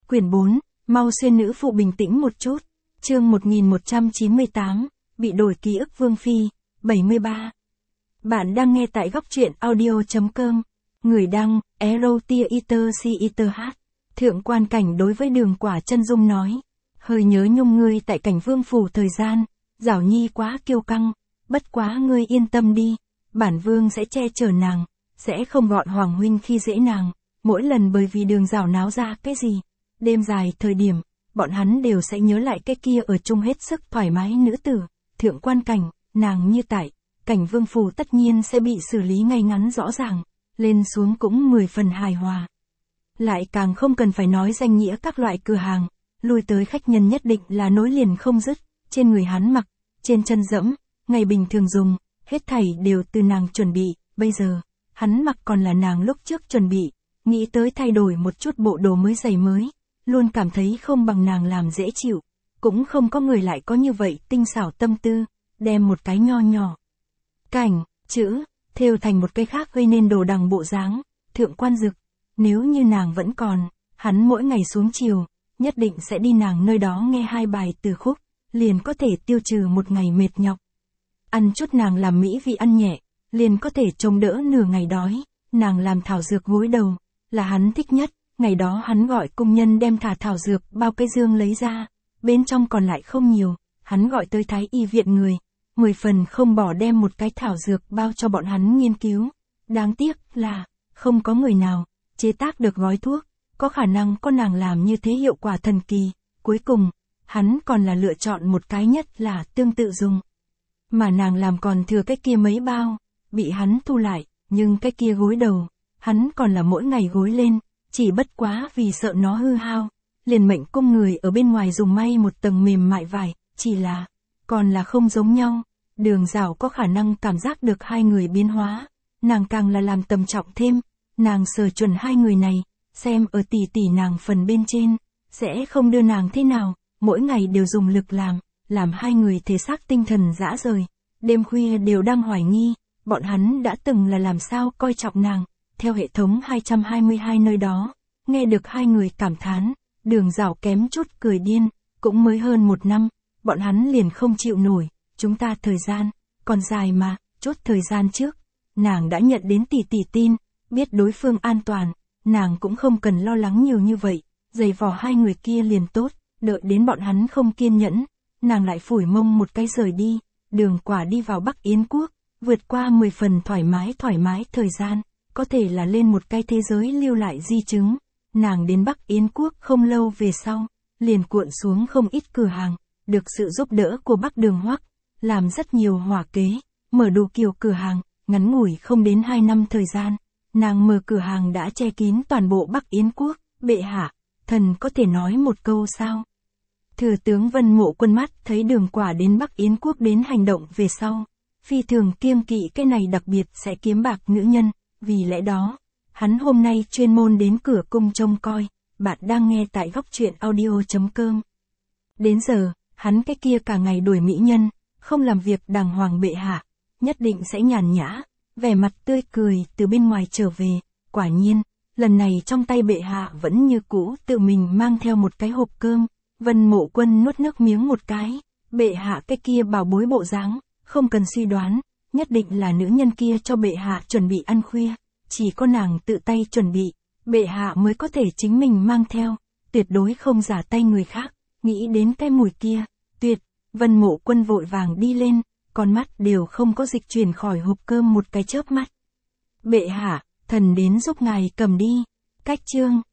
quyển 4, mau xuyên nữ phụ bình tĩnh một chút. Chương 1198, bị đổi ký ức Vương Phi, 73. Bạn đang nghe tại góc truyện audio.com. Người đăng, Erotiater. Thượng quan Cảnh đối với Đường Quả Chân Dung nói. Hơi nhớ nhung ngươi tại Cảnh Vương phủ thời gian, Giảo Nhi quá kiêu căng, bất quá ngươi yên tâm đi, bản vương sẽ che chở nàng, sẽ không gọi Hoàng huynh khi dễ nàng, mỗi lần bởi vì Đường Giảo náo ra cái gì, đêm dài thời điểm, bọn hắn đều sẽ nhớ lại cái kia ở chung hết sức thoải mái nữ tử, Thượng quan Cảnh, nàng như tại Cảnh Vương phủ tất nhiên sẽ bị xử lý ngay ngắn rõ ràng, lên xuống cũng 10 phần hài hòa. Lại càng không cần phải nói danh nghĩa các loại cửa hàng, lui tới khách nhân nhất định là nối liền không dứt, trên người hắn mặc, trên chân dẫm, ngày bình thường dùng, hết thảy đều từ nàng chuẩn bị, bây giờ, hắn mặc còn là nàng lúc trước chuẩn bị, nghĩ tới thay đổi một chút bộ đồ mới giày mới, luôn cảm thấy không bằng nàng làm dễ chịu, cũng không có người lại có như vậy tinh xảo tâm tư, đem một cái nho nhỏ. Cảnh, chữ, thêu thành một cái khác gây nên đồ đằng bộ dáng, Thượng quan Dực, nếu như nàng vẫn còn, hắn mỗi ngày xuống chiều, nhất định sẽ đi nàng nơi đó nghe 2 bài từ khúc, liền có thể tiêu trừ một ngày mệt nhọc. Ăn chút nàng làm mỹ vị ăn nhẹ, liền có thể chống đỡ nửa ngày đói, nàng làm thảo dược gối đầu, là hắn thích nhất, ngày đó hắn gọi công nhân đem thảo dược bao cái dương lấy ra, bên trong còn lại không nhiều, hắn gọi tới Thái y viện người, 10 phần không bỏ đem một cái thảo dược bao cho bọn hắn nghiên cứu, đáng tiếc là, không có người nào chế tác được gói thuốc, có khả năng có nàng làm như thế hiệu quả thần kỳ, cuối cùng, hắn còn là lựa chọn một cái nhất là tương tự dùng. Mà nàng làm còn thừa cái kia mấy bao, bị hắn thu lại, nhưng cái kia gối đầu, hắn còn là mỗi ngày gối lên, chỉ bất quá vì sợ nó hư hao, liền mệnh công người ở bên ngoài dùng may một tầng mềm mại vải, chỉ là, còn là không giống nhau, Đường Giảo có khả năng cảm giác được hai người biến hóa, nàng càng là làm tầm trọng thêm, nàng sờ chuẩn hai người này, xem ở tỷ tỷ nàng phần bên trên, sẽ không đưa nàng thế nào, mỗi ngày đều dùng lực làm hai người thể xác tinh thần rã rời, đêm khuya đều đang hoài nghi, bọn hắn đã từng là làm sao coi trọng nàng, theo hệ thống 222 nơi đó, nghe được hai người cảm thán, Đường Giảo kém chút cười điên, cũng mới hơn 1 năm, bọn hắn liền không chịu nổi, chúng ta thời gian, còn dài mà, chốt thời gian trước, nàng đã nhận đến tỷ tỷ tin, biết đối phương an toàn, nàng cũng không cần lo lắng nhiều như vậy, giày vò hai người kia liền tốt, đợi đến bọn hắn không kiên nhẫn, nàng lại phủi mông một cái rời đi, Đường Quả đi vào Bắc Yến Quốc, vượt qua 10 phần thoải mái thời gian, có thể là lên một cái thế giới lưu lại di chứng, nàng đến Bắc Yến Quốc không lâu về sau, liền cuộn xuống không ít cửa hàng, được sự giúp đỡ của Bắc Đường Hoắc, làm rất nhiều hỏa kế, mở đủ kiểu cửa hàng, ngắn ngủi không đến 2 năm thời gian, nàng mở cửa hàng đã che kín toàn bộ Bắc Yến Quốc, bệ hạ, thần có thể nói một câu sao? Thừa tướng Vân Mộ Quân mắt thấy Đường Quả đến Bắc Yến Quốc đến hành động về sau, phi thường kiêng kỵ cái này đặc biệt sẽ kiếm bạc nữ nhân, vì lẽ đó, hắn hôm nay chuyên môn đến cửa cung trông coi, bạn đang nghe tại góc truyện audio.com. Đến giờ, hắn cái kia cả ngày đuổi mỹ nhân, không làm việc đàng hoàng bệ hạ, nhất định sẽ nhàn nhã, vẻ mặt tươi cười từ bên ngoài trở về, quả nhiên, lần này trong tay bệ hạ vẫn như cũ tự mình mang theo một cái hộp cơm, Vân Mộ Quân nuốt nước miếng một cái, bệ hạ cái kia bảo bối bộ dáng, không cần suy đoán, nhất định là nữ nhân kia cho bệ hạ chuẩn bị ăn khuya, chỉ có nàng tự tay chuẩn bị, bệ hạ mới có thể chính mình mang theo, tuyệt đối không giả tay người khác, nghĩ đến cái mùi kia, tuyệt, Vân Mộ Quân vội vàng đi lên, con mắt đều không có dịch chuyển khỏi hộp cơm một cái chớp mắt. Bệ hạ, thần đến giúp ngài cầm đi, cách chương.